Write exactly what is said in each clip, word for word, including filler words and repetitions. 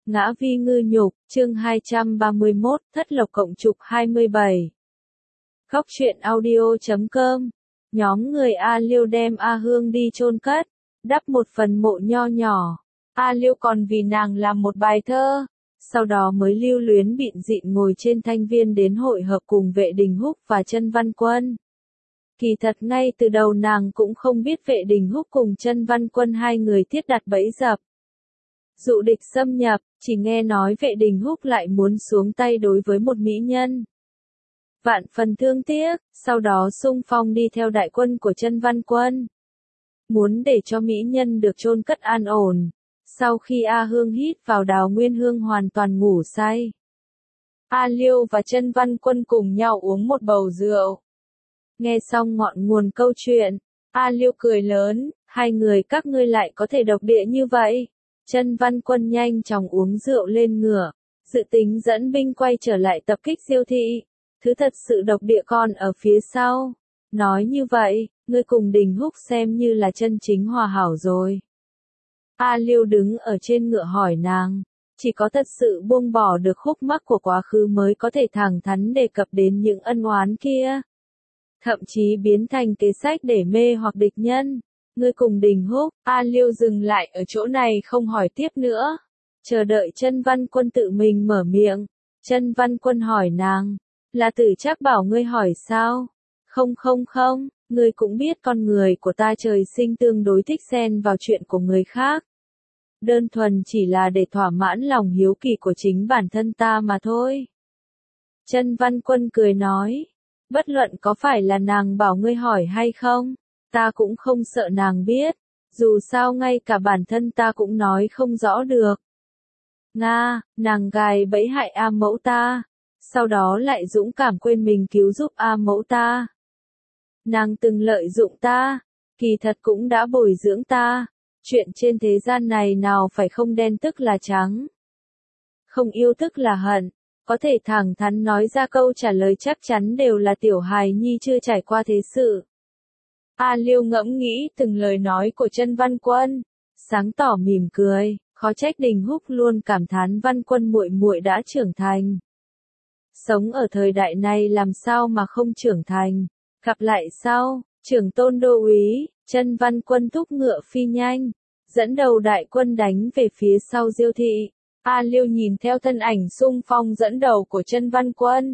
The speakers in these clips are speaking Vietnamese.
Ngã vi ngư nhục, chương hai trăm ba mươi mốt, thất lộc cộng trục hai mươi bảy. Góc truyện audio chấm com. Nhóm người A Liêu đem A Hương đi chôn cất, đắp một phần mộ nho nhỏ. A Liêu còn vì nàng làm một bài thơ, sau đó mới lưu luyến bịn dịn ngồi trên thanh viên đến hội hợp cùng Vệ Đình Húc và Chân Văn Quân. Kỳ thật ngay từ đầu nàng cũng không biết Vệ Đình Húc cùng Chân Văn Quân hai người thiết đặt bẫy dập. Dụ địch xâm nhập, chỉ nghe nói Vệ Đình Húc lại muốn xuống tay đối với một mỹ nhân. Vạn phần thương tiếc, sau đó xung phong đi theo đại quân của Chân Văn Quân. Muốn để cho mỹ nhân được chôn cất an ổn. Sau khi A Hương hít vào Đào Nguyên Hương hoàn toàn ngủ say, A Liêu và Chân Văn Quân cùng nhau uống một bầu rượu. Nghe xong ngọn nguồn câu chuyện, A Liêu cười lớn, hai người các ngươi lại có thể độc địa như vậy. Chân Văn Quân nhanh chóng uống rượu lên ngửa, dự tính dẫn binh quay trở lại tập kích Diêu thị. Thứ thật sự độc địa còn ở phía sau. Nói như vậy, ngươi cùng Đình Húc xem như là chân chính hòa hảo rồi. A Liêu đứng ở trên ngựa hỏi nàng, chỉ có thật sự buông bỏ được khúc mắc của quá khứ mới có thể thẳng thắn đề cập đến những ân oán kia. Thậm chí biến thành kế sách để mê hoặc địch nhân. Ngươi cùng Đình Húc, A Liêu dừng lại ở chỗ này không hỏi tiếp nữa. Chờ đợi Chân Văn Quân tự mình mở miệng. Chân Văn Quân hỏi nàng, là Tử Trác bảo ngươi hỏi sao? Không không không, ngươi cũng biết con người của ta trời sinh tương đối thích xen vào chuyện của người khác. Đơn thuần chỉ là để thỏa mãn lòng hiếu kỳ của chính bản thân ta mà thôi. Chân Văn Quân cười nói, bất luận có phải là nàng bảo ngươi hỏi hay không, ta cũng không sợ nàng biết, dù sao ngay cả bản thân ta cũng nói không rõ được. Nga, nàng gài bẫy hại A mẫu ta, sau đó lại dũng cảm quên mình cứu giúp A mẫu ta. Nàng từng lợi dụng ta, kỳ thật cũng đã bồi dưỡng ta, chuyện trên thế gian này nào phải không đen tức là trắng. Không yêu tức là hận, có thể thẳng thắn nói ra câu trả lời chắc chắn đều là tiểu hài nhi chưa trải qua thế sự. A Liêu ngẫm nghĩ từng lời nói của Chân Văn Quân, sáng tỏ mỉm cười, khó trách Đình Húc luôn cảm thán Văn Quân muội muội đã trưởng thành. Sống ở thời đại này làm sao mà không trưởng thành, gặp lại sau, trưởng tôn đô úy, Chân Văn Quân thúc ngựa phi nhanh, dẫn đầu đại quân đánh về phía sau Diêu thị. A Liêu nhìn theo thân ảnh xung phong dẫn đầu của Chân Văn Quân.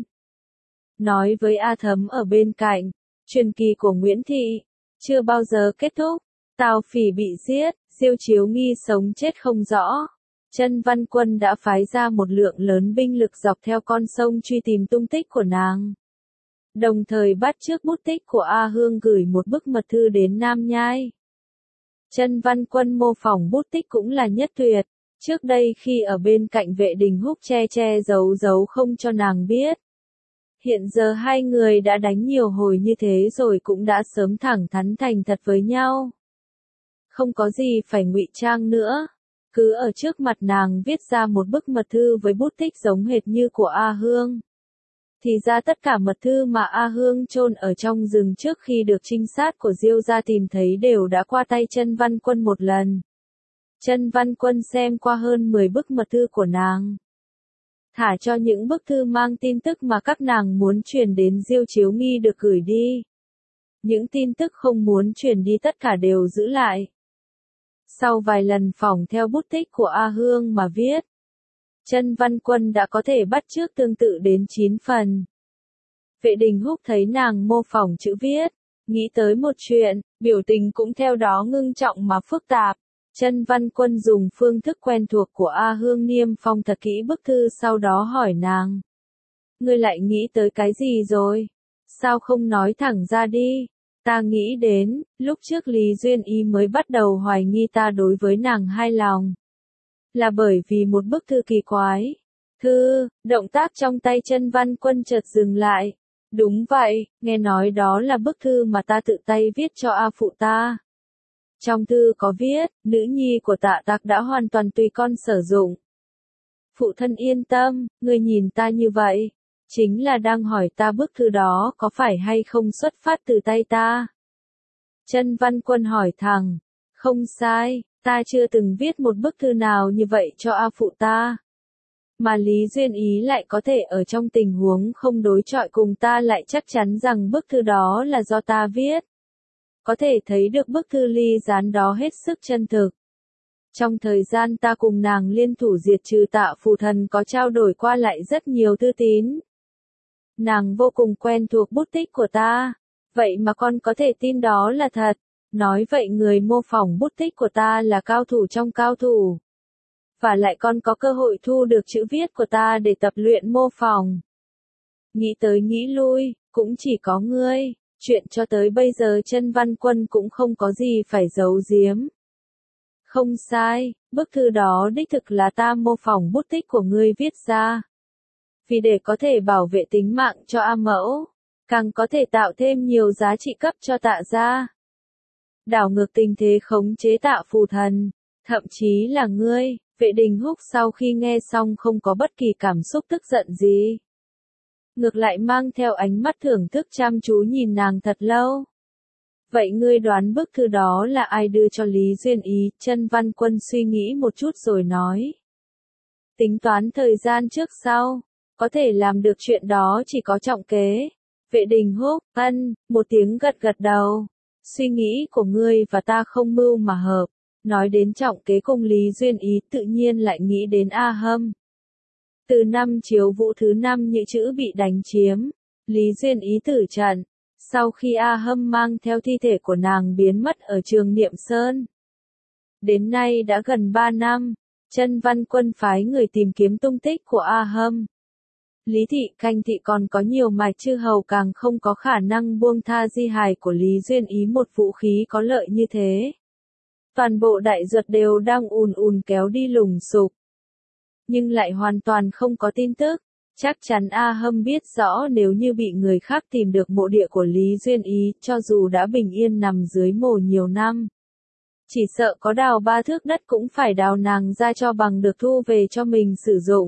Nói với A Thấm ở bên cạnh, truyền kỳ của Nguyễn Thị, chưa bao giờ kết thúc, Tào Phỉ bị giết, Diêu Chiếu Nghi sống chết không rõ. Chân Văn Quân đã phái ra một lượng lớn binh lực dọc theo con sông truy tìm tung tích của nàng. Đồng thời bắt chước bút tích của A Hương gửi một bức mật thư đến Nam Nhai. Chân Văn Quân mô phỏng bút tích cũng là nhất tuyệt. Trước đây khi ở bên cạnh Vệ Đình Húc che che giấu giấu không cho nàng biết. Hiện giờ hai người đã đánh nhiều hồi như thế rồi cũng đã sớm thẳng thắn thành thật với nhau. Không có gì phải ngụy trang nữa. Cứ ở trước mặt nàng viết ra một bức mật thư với bút tích giống hệt như của A Hương. Thì ra tất cả mật thư mà A Hương chôn ở trong rừng trước khi được trinh sát của Diêu gia tìm thấy đều đã qua tay Chân Văn Quân một lần. Chân Văn Quân xem qua hơn mười bức mật thư của nàng. Thả cho những bức thư mang tin tức mà các nàng muốn truyền đến Diêu Chiếu Nghi được gửi đi. Những tin tức không muốn truyền đi tất cả đều giữ lại. Sau vài lần phỏng theo bút tích của A Hương mà viết, Chân Văn Quân đã có thể bắt chước tương tự đến chín phần. Vệ Đình Húc thấy nàng mô phỏng chữ viết, nghĩ tới một chuyện, biểu tình cũng theo đó ngưng trọng mà phức tạp. Chân Văn Quân dùng phương thức quen thuộc của A Hương niêm phong thật kỹ bức thư sau đó hỏi nàng. Ngươi lại nghĩ tới cái gì rồi? Sao không nói thẳng ra đi? Ta nghĩ đến, lúc trước Lý Duyên Y mới bắt đầu hoài nghi ta đối với nàng hai lòng. Là bởi vì một bức thư kỳ quái. Thư, động tác trong tay Chân Văn Quân chợt dừng lại. Đúng vậy, nghe nói đó là bức thư mà ta tự tay viết cho A phụ ta. Trong thư có viết, nữ nhi của Tạ Tặc đã hoàn toàn tùy con sử dụng. Phụ thân yên tâm, ngươi nhìn ta như vậy, chính là đang hỏi ta bức thư đó có phải hay không xuất phát từ tay ta. Chân Văn Quân hỏi thẳng, không sai, ta chưa từng viết một bức thư nào như vậy cho A phụ ta. Mà Lý Duyên Ý lại có thể ở trong tình huống không đối chọi cùng ta lại chắc chắn rằng bức thư đó là do ta viết. Có thể thấy được bức thư ly gián đó hết sức chân thực. Trong thời gian ta cùng nàng liên thủ diệt trừ Tạ Phù Thần có trao đổi qua lại rất nhiều thư tín. Nàng vô cùng quen thuộc bút tích của ta. Vậy mà con có thể tin đó là thật. Nói vậy người mô phỏng bút tích của ta là cao thủ trong cao thủ. Và lại con có cơ hội thu được chữ viết của ta để tập luyện mô phỏng. Nghĩ tới nghĩ lui, cũng chỉ có ngươi. Chuyện cho tới bây giờ Chân Văn Quân cũng không có gì phải giấu giếm. Không sai, bức thư đó đích thực là ta mô phỏng bút tích của ngươi viết ra. Vì để có thể bảo vệ tính mạng cho A Mẫu, càng có thể tạo thêm nhiều giá trị cấp cho Tạ gia. Đảo ngược tình thế khống chế Tạ Phù Thần, thậm chí là ngươi, Vệ Đình Húc sau khi nghe xong không có bất kỳ cảm xúc tức giận gì. Ngược lại mang theo ánh mắt thưởng thức chăm chú nhìn nàng thật lâu. Vậy ngươi đoán bức thư đó là ai đưa cho Lý Duyên Ý? Chân Văn Quân suy nghĩ một chút rồi nói. Tính toán thời gian trước sau, có thể làm được chuyện đó chỉ có Trọng Kế. Vệ Đình Húc, ân, một tiếng gật gật đầu. Suy nghĩ của ngươi và ta không mưu mà hợp. Nói đến Trọng Kế cùng Lý Duyên Ý tự nhiên lại nghĩ đến A Hâm. Từ năm Chiếu Vũ thứ năm Nhữ Chữ bị đánh chiếm, Lý Duyên Ý tử trận. Sau khi A Hâm mang theo thi thể của nàng biến mất ở Trường Niệm Sơn. Đến nay đã gần ba năm, Chân Văn Quân phái người tìm kiếm tung tích của A Hâm. Lý Thị Khanh Thị còn có nhiều mạch chư hầu càng không có khả năng buông tha di hài của Lý Duyên Ý một vũ khí có lợi như thế. Toàn bộ đại duật đều đang ùn ùn kéo đi lùng sục. Nhưng lại hoàn toàn không có tin tức. Chắc chắn A Hâm biết rõ nếu như bị người khác tìm được mộ địa của Lý Duyên Ý, cho dù đã bình yên nằm dưới mồ nhiều năm. Chỉ sợ có đào ba thước đất cũng phải đào nàng ra cho bằng được thu về cho mình sử dụng.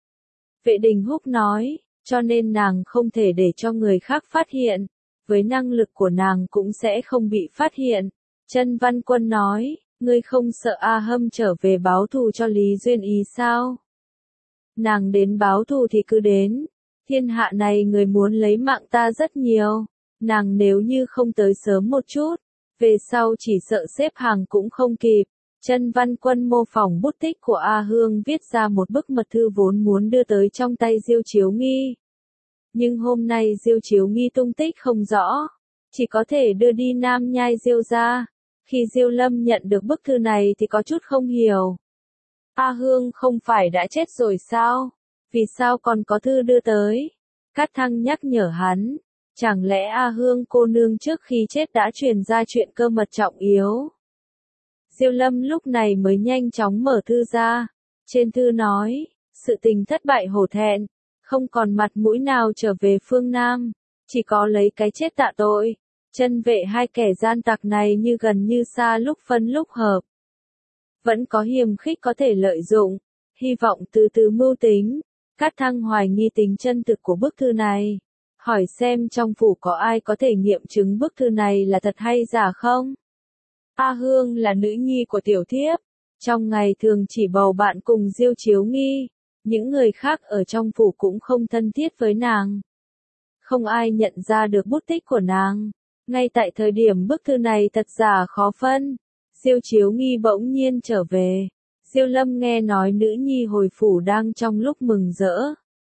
Vệ Đình Húc nói, cho nên nàng không thể để cho người khác phát hiện. Với năng lực của nàng cũng sẽ không bị phát hiện. Chân Văn Quân nói, ngươi không sợ A Hâm trở về báo thù cho Lý Duyên Ý sao? Nàng đến báo thù thì cứ đến. Thiên hạ này người muốn lấy mạng ta rất nhiều. Nàng nếu như không tới sớm một chút, về sau chỉ sợ xếp hàng cũng không kịp. Chân Văn Quân mô phỏng bút tích của A Hương viết ra một bức mật thư vốn muốn đưa tới trong tay Diêu Chiếu Nghi. Nhưng hôm nay Diêu Chiếu Nghi tung tích không rõ, chỉ có thể đưa đi Nam Nhai Diêu ra. Khi Diêu Lâm nhận được bức thư này thì có chút không hiểu. A Hương không phải đã chết rồi sao? Vì sao còn có thư đưa tới? Cát Thăng nhắc nhở hắn. Chẳng lẽ A Hương cô nương trước khi chết đã truyền ra chuyện cơ mật trọng yếu? Diêu Lâm lúc này mới nhanh chóng mở thư ra. Trên thư nói, sự tình thất bại hổ thẹn, không còn mặt mũi nào trở về phương Nam, chỉ có lấy cái chết tạ tội. Chân Vệ hai kẻ gian tặc này như gần như xa lúc phân lúc hợp. Vẫn có hiềm khích có thể lợi dụng, hy vọng từ từ mưu tính. Cát Thăng hoài nghi tính chân thực của bức thư này. Hỏi xem trong phủ có ai có thể nghiệm chứng bức thư này là thật hay giả không? A Hương là nữ nhi của tiểu thiếp. Trong ngày thường chỉ bầu bạn cùng Diêu Chiếu Nghi. Những người khác ở trong phủ cũng không thân thiết với nàng. Không ai nhận ra được bút tích của nàng. Ngay tại thời điểm bức thư này thật giả khó phân. Diêu Chiếu Nghi bỗng nhiên trở về. Diêu Lâm nghe nói nữ nhi hồi phủ đang trong lúc mừng rỡ.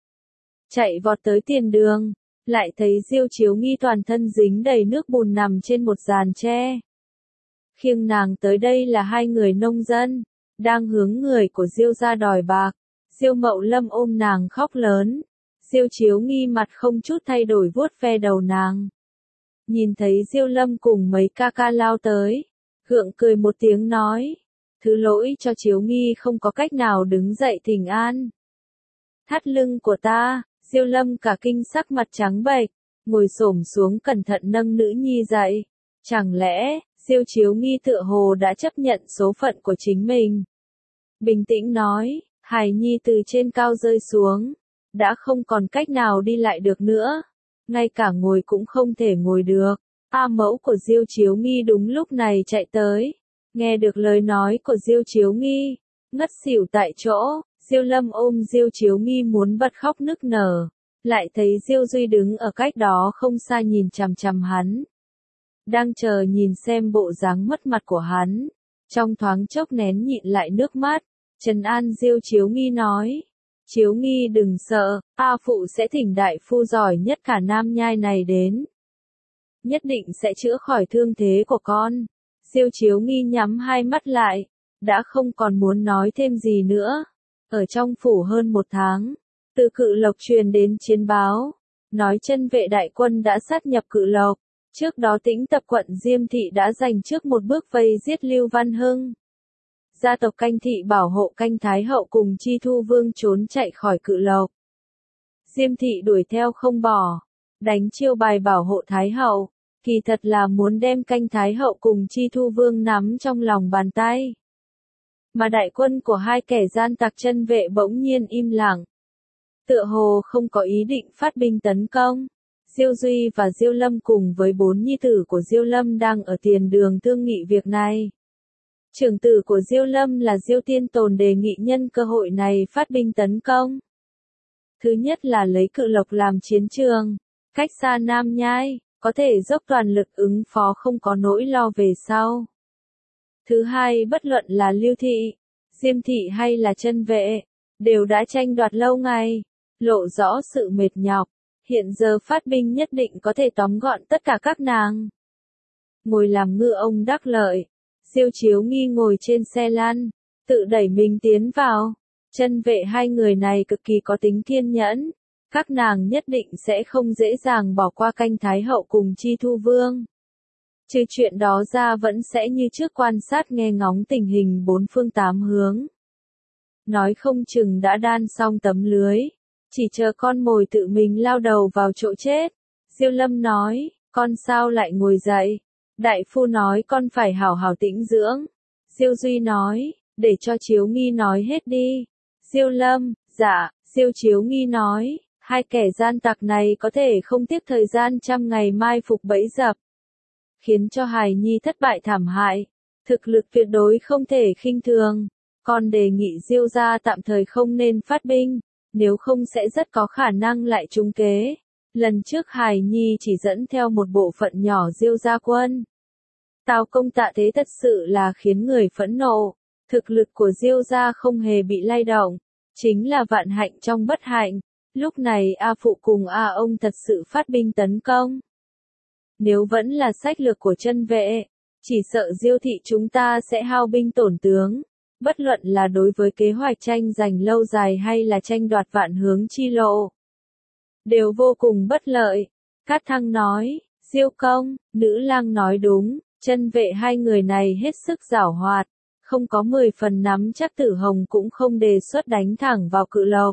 Chạy vọt tới tiền đường. Lại thấy Diêu Chiếu Nghi toàn thân dính đầy nước bùn nằm trên một giàn tre. Khiêng nàng tới đây là hai người nông dân, đang hướng người của Diêu ra đòi bạc. Diêu Mậu Lâm ôm nàng khóc lớn. Diêu Chiếu Nghi mặt không chút thay đổi vuốt ve đầu nàng. Nhìn thấy Diêu Lâm cùng mấy ca ca lao tới, gượng cười một tiếng nói, thứ lỗi cho Chiếu Nghi không có cách nào đứng dậy thỉnh an. Thắt lưng của ta, Diêu Lâm cả kinh sắc mặt trắng bệch, ngồi xổm xuống cẩn thận nâng nữ nhi dậy. Chẳng lẽ, Diêu Chiếu Nghi tựa hồ đã chấp nhận số phận của chính mình. Bình tĩnh nói, hài nhi từ trên cao rơi xuống, đã không còn cách nào đi lại được nữa, ngay cả ngồi cũng không thể ngồi được. A mẫu của Diêu Chiếu Nghi đúng lúc này chạy tới, nghe được lời nói của Diêu Chiếu Nghi, ngất xỉu tại chỗ. Diêu Lâm ôm Diêu Chiếu Nghi muốn bật khóc nức nở, lại thấy Diêu Duy đứng ở cách đó không xa nhìn chằm chằm hắn. Đang chờ nhìn xem bộ dáng mất mặt của hắn, trong thoáng chốc nén nhịn lại nước mắt, trấn an Diêu Chiếu Nghi nói. Chiếu Nghi đừng sợ, A Phụ sẽ thỉnh đại phu giỏi nhất cả Nam Nhai này đến. Nhất định sẽ chữa khỏi thương thế của con. Diêu Chiếu Nghi nhắm hai mắt lại, đã không còn muốn nói thêm gì nữa. Ở trong phủ hơn một tháng, từ Cự Lộc truyền đến chiến báo, nói chân vệ đại quân đã sát nhập Cự Lộc. Trước đó Tĩnh Tập quận Diêm Thị đã giành trước một bước vây giết Lưu Văn Hưng. Gia tộc Canh Thị bảo hộ Canh Thái Hậu cùng Chi Thu Vương trốn chạy khỏi Cự Lộc. Diêm Thị đuổi theo không bỏ, đánh chiêu bài bảo hộ Thái Hậu, kỳ thật là muốn đem Canh Thái Hậu cùng Chi Thu Vương nắm trong lòng bàn tay. Mà đại quân của hai kẻ gian tặc chân vệ bỗng nhiên im lặng. Tựa hồ không có ý định phát binh tấn công. Diêu Duy và Diêu Lâm cùng với bốn nhi tử của Diêu Lâm đang ở tiền đường thương nghị việc này. Trưởng tử của Diêu Lâm là Diêu Tiên Tồn đề nghị nhân cơ hội này phát binh tấn công. Thứ nhất là lấy Cự Lộc làm chiến trường, cách xa Nam Nhai, có thể dốc toàn lực ứng phó không có nỗi lo về sau. Thứ hai bất luận là Lưu Thị, Diêm Thị hay là chân vệ, đều đã tranh đoạt lâu ngày, lộ rõ sự mệt nhọc. Hiện giờ phát binh nhất định có thể tóm gọn tất cả các nàng. Ngồi làm ngư ông đắc lợi, Diêu Chiếu Nghi ngồi trên xe lăn, tự đẩy mình tiến vào. Chân vệ hai người này cực kỳ có tính kiên nhẫn, các nàng nhất định sẽ không dễ dàng bỏ qua Canh Thái Hậu cùng Chi Thu Vương. Trừ chuyện đó ra vẫn sẽ như trước quan sát nghe ngóng tình hình bốn phương tám hướng. Nói không chừng đã đan xong tấm lưới, chỉ chờ con mồi tự mình lao đầu vào chỗ chết. Diêu Lâm nói, con sao lại ngồi dậy? Đại phu nói con phải hảo hảo tĩnh dưỡng. Diêu Duy nói, để cho Chiếu Nghi nói hết đi. Diêu Lâm, dạ, Diêu Chiếu Nghi nói, hai kẻ gian tặc này có thể không tiếc thời gian trăm ngày mai phục bẫy dập, khiến cho hài nhi thất bại thảm hại, thực lực tuyệt đối không thể khinh thường. Con đề nghị Diêu gia tạm thời không nên phát binh, nếu không sẽ rất có khả năng lại trúng kế. Lần trước hài nhi chỉ dẫn theo một bộ phận nhỏ Diêu gia quân. Tào công tạ thế thật sự là khiến người phẫn nộ, thực lực của Diêu gia không hề bị lay động, chính là vạn hạnh trong bất hạnh. Lúc này A Phụ cùng A ông thật sự phát binh tấn công. Nếu vẫn là sách lược của chân vệ, chỉ sợ Diêu thị chúng ta sẽ hao binh tổn tướng. Bất luận là đối với kế hoạch tranh giành lâu dài hay là tranh đoạt vạn hướng chi lộ, đều vô cùng bất lợi. Cát Thăng nói, Diêu công, nữ lang nói đúng, chân vệ hai người này hết sức giảo hoạt, không có mười phần nắm chắc Tử Hồng cũng không đề xuất đánh thẳng vào Cự Lộc.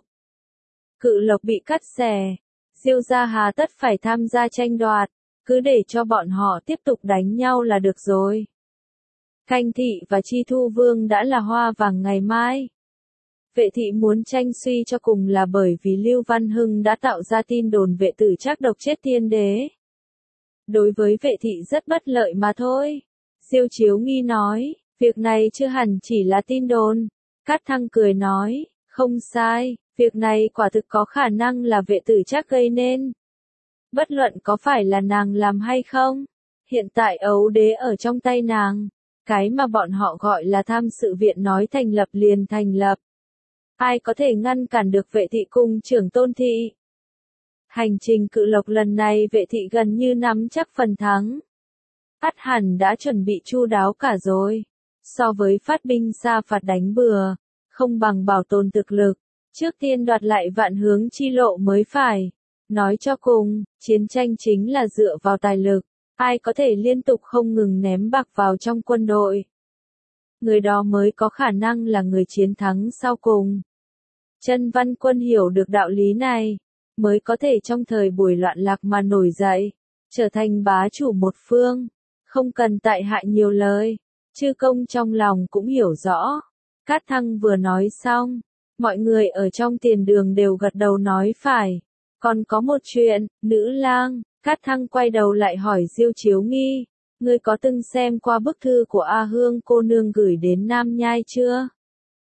Cự Lộc bị cắt xẻ, Diêu gia hà tất phải tham gia tranh đoạt, cứ để cho bọn họ tiếp tục đánh nhau là được rồi. Canh Thị và Chi Thu Vương đã là hoa vàng ngày mai. Vệ thị muốn tranh suy cho cùng là bởi vì Lưu Văn Hưng đã tạo ra tin đồn vệ tử Trác độc chết tiên đế. Đối với vệ thị rất bất lợi mà thôi. Diêu Chiếu Nghi nói, việc này chưa hẳn chỉ là tin đồn. Cát Thăng cười nói, không sai, việc này quả thực có khả năng là vệ tử Trác gây nên. Bất luận có phải là nàng làm hay không, hiện tại ấu đế ở trong tay nàng. Cái mà bọn họ gọi là tham sự viện nói thành lập liền thành lập. Ai có thể ngăn cản được vệ thị cùng trưởng tôn thị? Hành trình Cự Lộc lần này vệ thị gần như nắm chắc phần thắng. Ắt hẳn đã chuẩn bị chu đáo cả rồi. So với phát binh xa phạt đánh bừa, không bằng bảo tồn thực lực. Trước tiên đoạt lại vạn hướng chi lộ mới phải. Nói cho cùng, chiến tranh chính là dựa vào tài lực. Ai có thể liên tục không ngừng ném bạc vào trong quân đội, người đó mới có khả năng là người chiến thắng sau cùng. Chân Văn Quân hiểu được đạo lý này, mới có thể trong thời buổi loạn lạc mà nổi dậy, trở thành bá chủ một phương, không cần tại hại nhiều lời. Chư công trong lòng cũng hiểu rõ. Cát Thăng vừa nói xong, mọi người ở trong tiền đường đều gật đầu nói phải. Còn có một chuyện, nữ lang. Cát Thăng quay đầu lại hỏi Diêu Chiếu Nghi, ngươi có từng xem qua bức thư của A Hương cô nương gửi đến Nam Nhai chưa?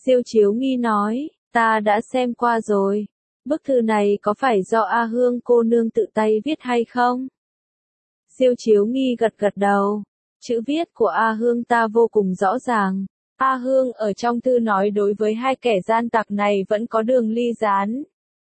Diêu Chiếu Nghi nói, ta đã xem qua rồi. Bức thư này có phải do A Hương cô nương tự tay viết hay không? Diêu Chiếu Nghi gật gật đầu. Chữ viết của A Hương ta vô cùng rõ ràng. A Hương ở trong thư nói đối với hai kẻ gian tặc này vẫn có đường ly gián.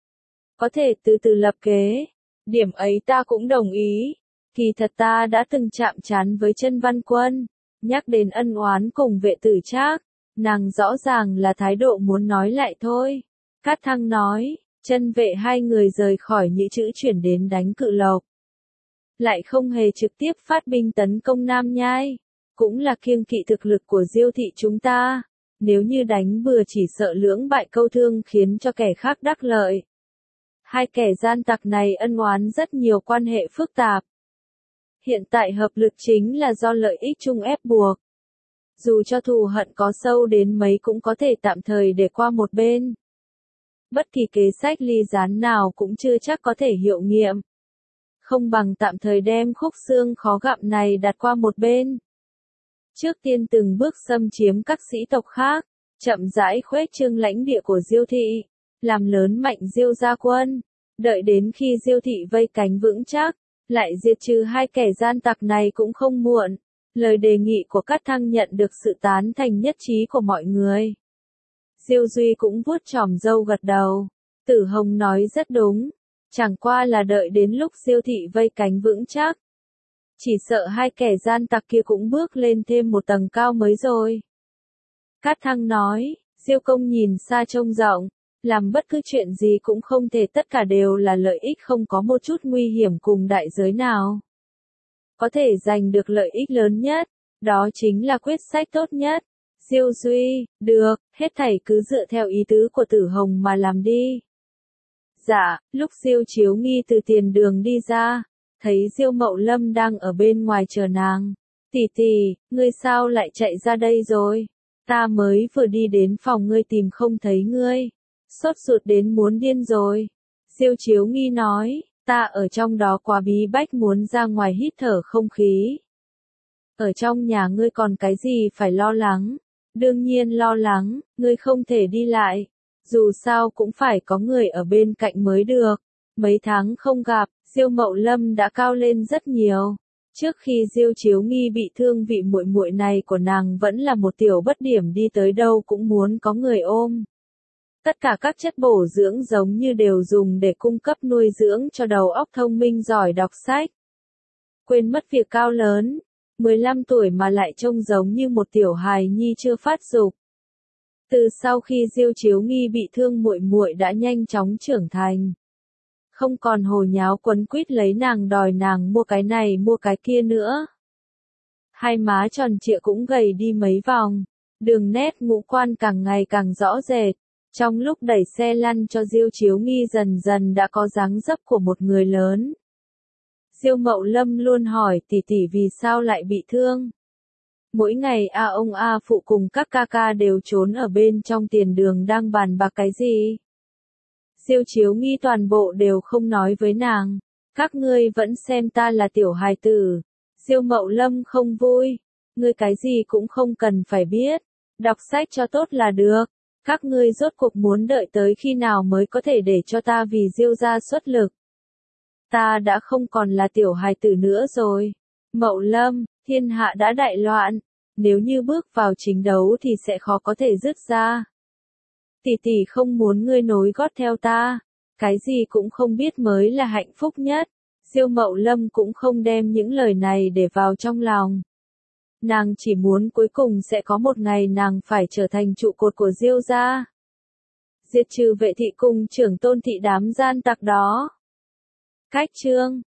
Có thể từ từ lập kế. Điểm ấy ta cũng đồng ý. Kỳ thật ta đã từng chạm trán với Chân Văn Quân. Nhắc đến ân oán cùng Vệ Tử Trác, nàng rõ ràng là thái độ muốn nói lại thôi. Cát Thăng nói, Chân Vệ hai người rời khỏi Nhữ Chữ chuyển đến đánh Cự Lộc. Lại không hề trực tiếp phát binh tấn công Nam Nhai. Cũng là kiêng kỵ thực lực của Diêu thị chúng ta. Nếu như đánh bừa chỉ sợ lưỡng bại câu thương khiến cho kẻ khác đắc lợi. Hai kẻ gian tặc này ân oán rất nhiều quan hệ phức tạp. Hiện tại hợp lực chính là do lợi ích chung ép buộc. Dù cho thù hận có sâu đến mấy cũng có thể tạm thời để qua một bên. Bất kỳ kế sách ly gián nào cũng chưa chắc có thể hiệu nghiệm. Không bằng tạm thời đem khúc xương khó gặm này đặt qua một bên. Trước tiên từng bước xâm chiếm các sĩ tộc khác, chậm rãi khuếch trương lãnh địa của Diêu thị, làm lớn mạnh Diêu gia quân, đợi đến khi Diêu thị vây cánh vững chắc, lại diệt trừ hai kẻ gian tặc này cũng không muộn. Lời đề nghị của Cát Thăng nhận được sự tán thành nhất trí của mọi người. Diêu Duy cũng vuốt chòm râu gật đầu. Tử Hồng nói rất đúng, chẳng qua là đợi đến lúc Diêu thị vây cánh vững chắc. Chỉ sợ hai kẻ gian tặc kia cũng bước lên thêm một tầng cao mới rồi. Cát Thăng nói, Diêu công nhìn xa trông rộng, làm bất cứ chuyện gì cũng không thể tất cả đều là lợi ích không có một chút nguy hiểm cùng đại giới nào. Có thể giành được lợi ích lớn nhất, đó chính là quyết sách tốt nhất. Diêu Duy, được, hết thảy cứ dựa theo ý tứ của Tử Hồng mà làm đi. Dạ, lúc Diêu Chiếu Nghi từ tiền đường đi ra, thấy Diêu Mậu Lâm đang ở bên ngoài chờ nàng. Tỷ tỷ, ngươi sao lại chạy ra đây rồi? Ta mới vừa đi đến phòng ngươi tìm không thấy ngươi. Sốt ruột đến muốn điên rồi. Diêu Chiếu Nghi nói, ta ở trong đó quá bí bách muốn ra ngoài hít thở không khí. Ở trong nhà ngươi còn cái gì phải lo lắng? Đương nhiên lo lắng, ngươi không thể đi lại. Dù sao cũng phải có người ở bên cạnh mới được. Mấy tháng không gặp, Diêu Mậu Lâm đã cao lên rất nhiều. Trước khi Diêu Chiếu Nghi bị thương, vị muội muội này của nàng vẫn là một tiểu bất điểm, đi tới đâu cũng muốn có người ôm. Tất cả các chất bổ dưỡng giống như đều dùng để cung cấp nuôi dưỡng cho đầu óc thông minh giỏi đọc sách. Quên mất việc cao lớn, mười lăm tuổi mà lại trông giống như một tiểu hài nhi chưa phát dục. Từ sau khi Diêu Chiếu Nghi bị thương, muội muội đã nhanh chóng trưởng thành. Không còn hồ nháo quấn quýt lấy nàng đòi nàng mua cái này mua cái kia nữa. Hai má tròn trịa cũng gầy đi mấy vòng, đường nét ngũ quan càng ngày càng rõ rệt. Trong lúc đẩy xe lăn cho Diêu Chiếu Nghi dần dần đã có dáng dấp của một người lớn. Diêu Mậu Lâm luôn hỏi tỷ tỷ vì sao lại bị thương. Mỗi ngày a ông a phụ cùng các ca ca đều trốn ở bên trong tiền đường đang bàn bạc cái gì. Diêu Chiếu Nghi toàn bộ đều không nói với nàng. Các ngươi vẫn xem ta là tiểu hài tử. Diêu Mậu Lâm không vui. Ngươi cái gì cũng không cần phải biết. Đọc sách cho tốt là được. Các ngươi rốt cuộc muốn đợi tới khi nào mới có thể để cho ta vì Diêu gia xuất lực. Ta đã không còn là tiểu hài tử nữa rồi. Mậu Lâm, thiên hạ đã đại loạn. Nếu như bước vào chính đấu thì sẽ khó có thể dứt ra. Tỷ tỷ không muốn ngươi nối gót theo ta. Cái gì cũng không biết mới là hạnh phúc nhất. Diêu Mậu Lâm cũng không đem những lời này để vào trong lòng. Nàng chỉ muốn cuối cùng sẽ có một ngày nàng phải trở thành trụ cột của Diêu gia. Diệt trừ Vệ thị cùng trưởng Tôn thị đám gian tặc đó. Cách chương